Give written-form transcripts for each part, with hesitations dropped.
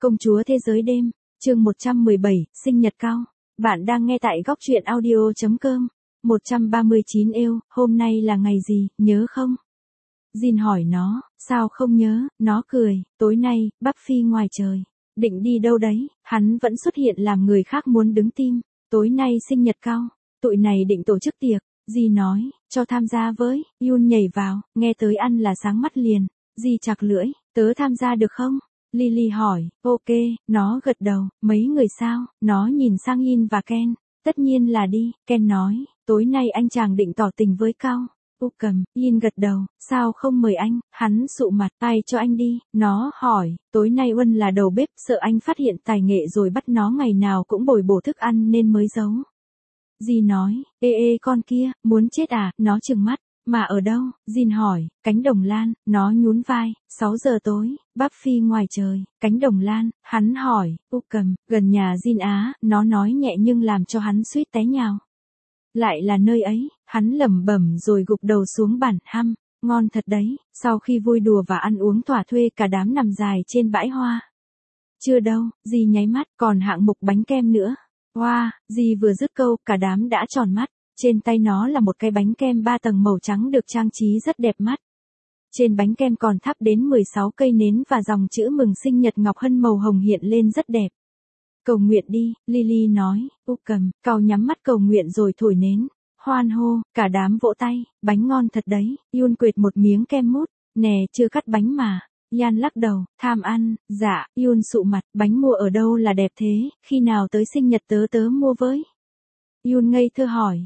Công chúa thế giới đêm, chương 117, sinh nhật cao. Bạn đang nghe tại góc truyện audio.com. 139 êu, hôm nay là ngày gì, nhớ không? Jin hỏi nó, sao không nhớ, nó cười, tối nay, Buffy ngoài trời. Định đi đâu đấy, hắn vẫn xuất hiện làm người khác muốn đứng tim. Tối nay sinh nhật cao, tụi này định tổ chức tiệc. Jin nói, cho tham gia với, Yoon nhảy vào, nghe tới ăn là sáng mắt liền. Jin chặt lưỡi, tớ tham gia được không? Lily hỏi, ok, nó gật đầu, mấy người sao, nó nhìn sang Yin và Ken, tất nhiên là đi, Ken nói, tối nay anh chàng định tỏ tình với Cao. Cầm, Yin gật đầu, sao không mời anh, hắn sụ mặt, ai cho anh đi, nó hỏi, tối nay Uân là đầu bếp, sợ anh phát hiện tài nghệ rồi bắt nó ngày nào cũng bồi bổ thức ăn nên mới giấu. Jin nói, ê con kia, muốn chết à, nó trừng mắt. Mà ở đâu? Jin hỏi, cánh đồng lan, nó nhún vai, 6 giờ tối, Buffy ngoài trời, cánh đồng lan, hắn hỏi, Cầm, gần nhà Jin á, nó nói nhẹ nhưng làm cho hắn suýt té nhào. Lại là nơi ấy, hắn lẩm bẩm rồi gục đầu xuống bàn, ngon thật đấy, sau khi vui đùa và ăn uống thỏa thuê cả đám nằm dài trên bãi hoa. Chưa đâu, Jin nháy mắt, còn hạng mục bánh kem nữa. Wow, Jin vừa dứt câu, cả đám đã tròn mắt. Trên tay nó là một cái bánh kem 3 tầng màu trắng được trang trí rất đẹp mắt. Trên bánh kem còn thắp đến 16 cây nến và dòng chữ mừng sinh nhật ngọc hân màu hồng hiện lên rất đẹp. Cầu nguyện đi, Lily nói, Cầm, Cao nhắm mắt cầu nguyện rồi thổi nến. Hoan hô, cả đám vỗ tay, bánh ngon thật đấy, Yoon quệt một miếng kem mút, nè chưa cắt bánh mà. Yan lắc đầu, tham ăn, dạ, Yoon sụ mặt, bánh mua ở đâu là đẹp thế, khi nào tới sinh nhật tớ mua với. Yoon ngây thơ hỏi,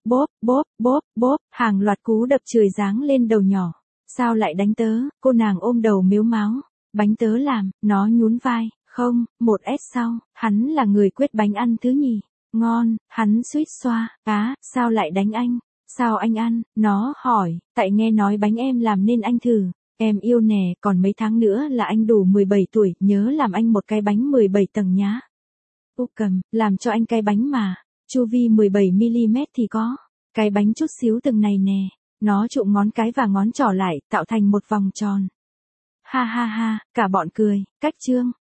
bóp, hàng loạt cú đập chười giáng lên đầu nhỏ. Sao lại đánh tớ, cô nàng ôm đầu mếu máo. Bánh tớ làm, nó nhún vai, không, 1S sau, hắn là người quyết bánh ăn thứ nhì. Ngon, hắn suýt xoa, sao lại đánh anh? Sao anh ăn, nó hỏi, tại nghe nói bánh em làm nên anh thử. Em yêu nè, còn mấy tháng nữa là anh đủ 17 tuổi, nhớ làm anh một cái bánh 17 tầng nhá. Cầm, làm cho anh cái bánh mà. Chu vi 17mm thì có. Cái bánh chút xíu từng này nè. Nó trụm ngón cái và ngón trỏ lại, tạo thành một vòng tròn. Ha, cả bọn cười, cách chương.